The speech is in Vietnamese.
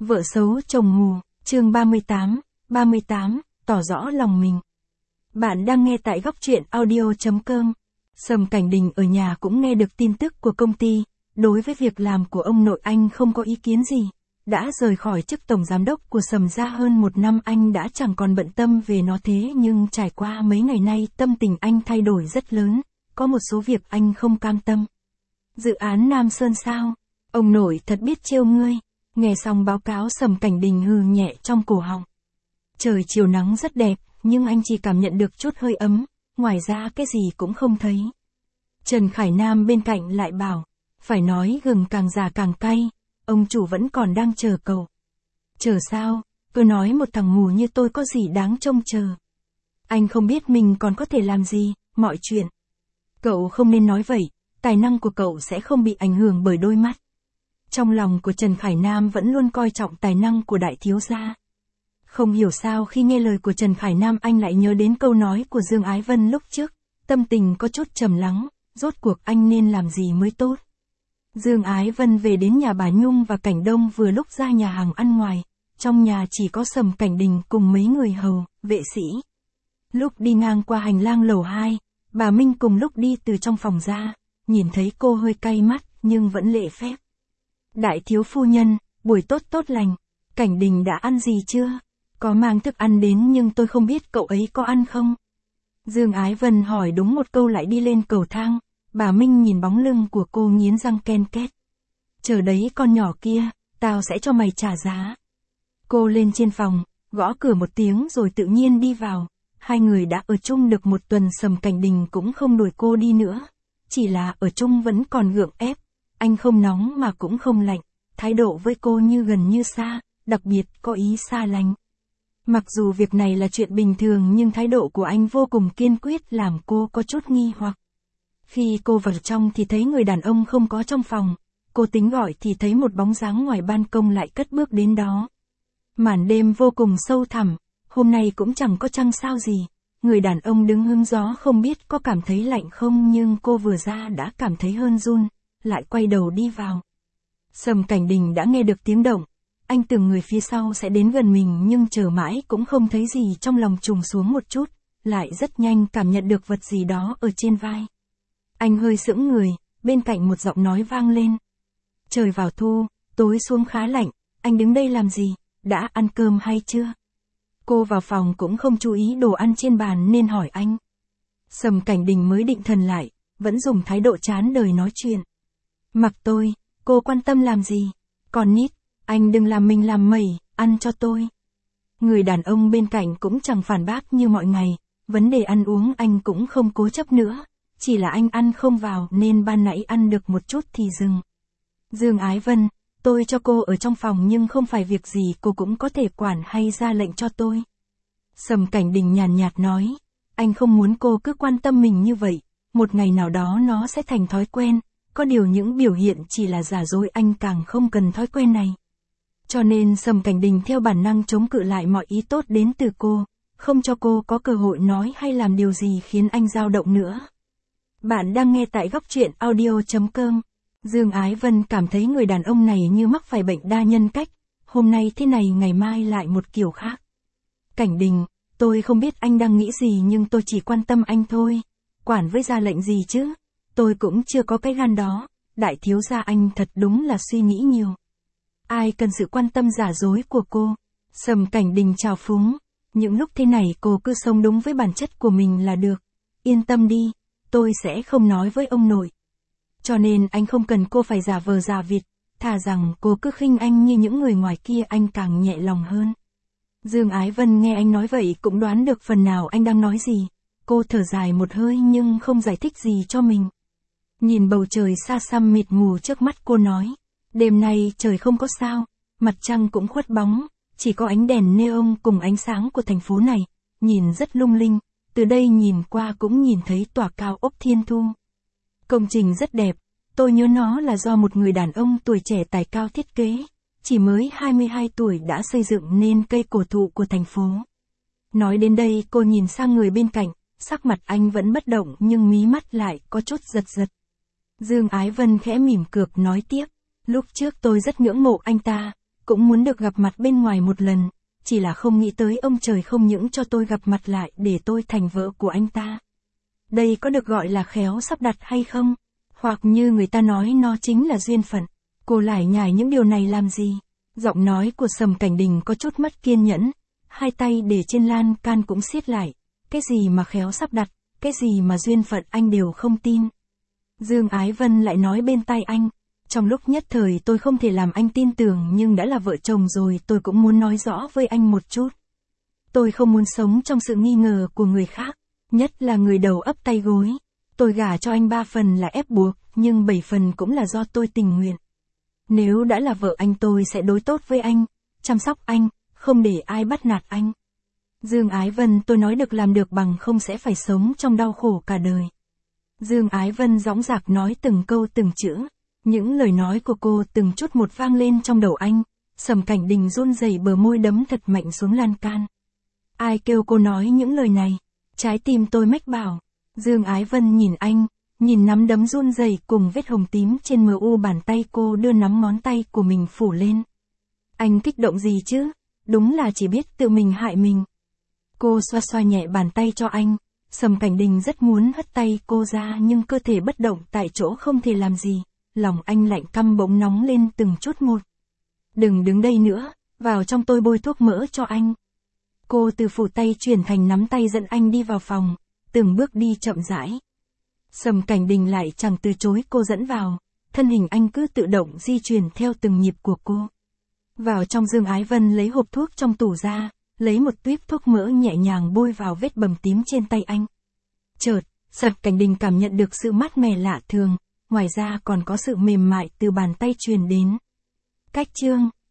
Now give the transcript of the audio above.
Vợ xấu chồng mù, chương 38, tỏ rõ lòng mình. Bạn đang nghe tại góc truyện audio.com. Sầm Cảnh Đình ở nhà cũng nghe được tin tức của công ty, đối với việc làm của ông nội anh không có ý kiến gì. Đã rời khỏi chức tổng giám đốc của Sầm ra hơn 1 năm anh đã chẳng còn bận tâm về nó thế nhưng trải qua mấy ngày nay tâm tình anh thay đổi rất lớn, có một số việc anh không cam tâm. Dự án Nam Sơn sao? Ông nội thật biết trêu ngươi. Nghe xong báo cáo Sầm Cảnh Đình hừ nhẹ trong cổ họng. Trời chiều nắng rất đẹp, nhưng anh chỉ cảm nhận được chút hơi ấm, ngoài ra cái gì cũng không thấy. Trần Khải Nam bên cạnh lại bảo, phải nói gừng càng già càng cay, ông chủ vẫn còn đang chờ cậu. Chờ sao, cứ nói một thằng mù như tôi có gì đáng trông chờ. Anh không biết mình còn có thể làm gì, mọi chuyện. Cậu không nên nói vậy, tài năng của cậu sẽ không bị ảnh hưởng bởi đôi mắt. Trong lòng của Trần Khải Nam vẫn luôn coi trọng tài năng của đại thiếu gia. Không hiểu sao khi nghe lời của Trần Khải Nam anh lại nhớ đến câu nói của Dương Ái Vân lúc trước, tâm tình có chút trầm lắng, rốt cuộc anh nên làm gì mới tốt. Dương Ái Vân về đến nhà bà Nhung và Cảnh Đông vừa lúc ra nhà hàng ăn ngoài, trong nhà chỉ có Sầm Cảnh Đình cùng mấy người hầu, vệ sĩ. Lúc đi ngang qua hành lang lầu 2, bà Minh cùng lúc đi từ trong phòng ra, nhìn thấy cô hơi cay mắt nhưng vẫn lễ phép. Đại thiếu phu nhân, buổi tốt lành, Cảnh Đình đã ăn gì chưa? Có mang thức ăn đến nhưng tôi không biết cậu ấy có ăn không? Dương Ái Vân hỏi đúng một câu lại đi lên cầu thang, bà Minh nhìn bóng lưng của cô nghiến răng ken két. Chờ đấy con nhỏ kia, tao sẽ cho mày trả giá. Cô lên trên phòng, gõ cửa một tiếng rồi tự nhiên đi vào. Hai người đã ở chung được 1 tuần Sầm Cảnh Đình cũng không đuổi cô đi nữa. Chỉ là ở chung vẫn còn gượng ép. Anh không nóng mà cũng không lạnh, thái độ với cô như gần như xa, đặc biệt có ý xa lánh. Mặc dù việc này là chuyện bình thường nhưng thái độ của anh vô cùng kiên quyết làm cô có chút nghi hoặc. Khi cô vào trong thì thấy người đàn ông không có trong phòng, cô tính gọi thì thấy một bóng dáng ngoài ban công lại cất bước đến đó. Màn đêm vô cùng sâu thẳm, hôm nay cũng chẳng có trăng sao gì, người đàn ông đứng hứng gió không biết có cảm thấy lạnh không nhưng cô vừa ra đã cảm thấy hơn run. Lại quay đầu đi vào. Sầm Cảnh Đình đã nghe được tiếng động, anh tưởng người phía sau sẽ đến gần mình nhưng chờ mãi cũng không thấy gì trong lòng trùng xuống một chút, lại rất nhanh cảm nhận được vật gì đó ở trên vai. Anh hơi sững người, bên cạnh một giọng nói vang lên. Trời vào thu, tối xuống khá lạnh, anh đứng đây làm gì, đã ăn cơm hay chưa? Cô vào phòng cũng không chú ý đồ ăn trên bàn nên hỏi anh. Sầm Cảnh Đình mới định thần lại, vẫn dùng thái độ chán đời nói chuyện. Mặc tôi, cô quan tâm làm gì? Còn nít, anh đừng làm mình làm mẩy, ăn cho tôi. Người đàn ông bên cạnh cũng chẳng phản bác như mọi ngày, vấn đề ăn uống anh cũng không cố chấp nữa, chỉ là anh ăn không vào nên ban nãy ăn được một chút thì dừng. Dương Ái Vân, tôi cho cô ở trong phòng nhưng không phải việc gì cô cũng có thể quản hay ra lệnh cho tôi. Sầm Cảnh Đình nhàn nhạt nói, anh không muốn cô cứ quan tâm mình như vậy, một ngày nào đó nó sẽ thành thói quen. Có điều những biểu hiện chỉ là giả dối anh càng không cần thói quen này. Cho nên Sầm Cảnh Đình theo bản năng chống cự lại mọi ý tốt đến từ cô, không cho cô có cơ hội nói hay làm điều gì khiến anh dao động nữa. Bạn đang nghe tại góc truyện audio.com. Dương Ái Vân cảm thấy người đàn ông này như mắc phải bệnh đa nhân cách, hôm nay thế này ngày mai lại một kiểu khác. Cảnh Đình, tôi không biết anh đang nghĩ gì nhưng tôi chỉ quan tâm anh thôi, quản với ra lệnh gì chứ? Tôi cũng chưa có cái gan đó, đại thiếu gia anh thật đúng là suy nghĩ nhiều. Ai cần sự quan tâm giả dối của cô? Sầm Cảnh Đình trào phúng, những lúc thế này cô cứ sống đúng với bản chất của mình là được. Yên tâm đi, tôi sẽ không nói với ông nội. Cho nên anh không cần cô phải giả vờ giả vịt, thà rằng cô cứ khinh anh như những người ngoài kia anh càng nhẹ lòng hơn. Dương Ái Vân nghe anh nói vậy cũng đoán được phần nào anh đang nói gì. Cô thở dài một hơi nhưng không giải thích gì cho mình. Nhìn bầu trời xa xăm mịt mù trước mắt cô nói, đêm nay trời không có sao, mặt trăng cũng khuất bóng, chỉ có ánh đèn neon cùng ánh sáng của thành phố này, nhìn rất lung linh, từ đây nhìn qua cũng nhìn thấy tòa cao ốc Thiên Thu. Công trình rất đẹp, tôi nhớ nó là do một người đàn ông tuổi trẻ tài cao thiết kế, chỉ mới 22 tuổi đã xây dựng nên cây cổ thụ của thành phố. Nói đến đây cô nhìn sang người bên cạnh, sắc mặt anh vẫn bất động nhưng mí mắt lại có chút giật giật. Dương Ái Vân khẽ mỉm cợt nói tiếp, lúc trước tôi rất ngưỡng mộ anh ta, cũng muốn được gặp mặt bên ngoài một lần, chỉ là không nghĩ tới ông trời không những cho tôi gặp mặt lại để tôi thành vợ của anh ta. Đây có được gọi là khéo sắp đặt hay không? Hoặc như người ta nói nó chính là duyên phận. Cô lải nhải những điều này làm gì? Giọng nói của Sầm Cảnh Đình có chút mất kiên nhẫn, hai tay để trên lan can cũng siết lại. Cái gì mà khéo sắp đặt, cái gì mà duyên phận anh đều không tin. Dương Ái Vân lại nói bên tai anh, trong lúc nhất thời tôi không thể làm anh tin tưởng nhưng đã là vợ chồng rồi tôi cũng muốn nói rõ với anh một chút. Tôi không muốn sống trong sự nghi ngờ của người khác, nhất là người đầu ấp tay gối. Tôi gả cho anh 3 phần là ép buộc, nhưng 7 phần cũng là do tôi tình nguyện. Nếu đã là vợ anh tôi sẽ đối tốt với anh, chăm sóc anh, không để ai bắt nạt anh. Dương Ái Vân tôi nói được làm được bằng không sẽ phải sống trong đau khổ cả đời. Dương Ái Vân dõng dạc nói từng câu từng chữ. Những lời nói của cô từng chút một vang lên trong đầu anh. Sầm Cảnh Đình run rẩy bờ môi đấm thật mạnh xuống lan can. Ai kêu cô nói những lời này? Trái tim tôi mách bảo. Dương Ái Vân nhìn anh, nhìn nắm đấm run rẩy cùng vết hồng tím trên mu bàn tay cô đưa nắm ngón tay của mình phủ lên. Anh kích động gì chứ? Đúng là chỉ biết tự mình hại mình. Cô xoa xoa nhẹ bàn tay cho anh. Sầm Cảnh Đình rất muốn hất tay cô ra nhưng cơ thể bất động tại chỗ không thể làm gì. Lòng anh lạnh căm bỗng nóng lên từng chút một. Đừng đứng đây nữa, vào trong tôi bôi thuốc mỡ cho anh. Cô từ phủ tay chuyển thành nắm tay dẫn anh đi vào phòng, từng bước đi chậm rãi. Sầm Cảnh Đình lại chẳng từ chối cô dẫn vào, thân hình anh cứ tự động di chuyển theo từng nhịp của cô. Vào trong Dương Ái Vân lấy hộp thuốc trong tủ ra, lấy một tuýp thuốc mỡ nhẹ nhàng bôi vào vết bầm tím trên tay anh. Chợt, Sầm Cảnh Đình cảm nhận được sự mát mẻ lạ thường, ngoài ra còn có sự mềm mại từ bàn tay truyền đến. Cách chương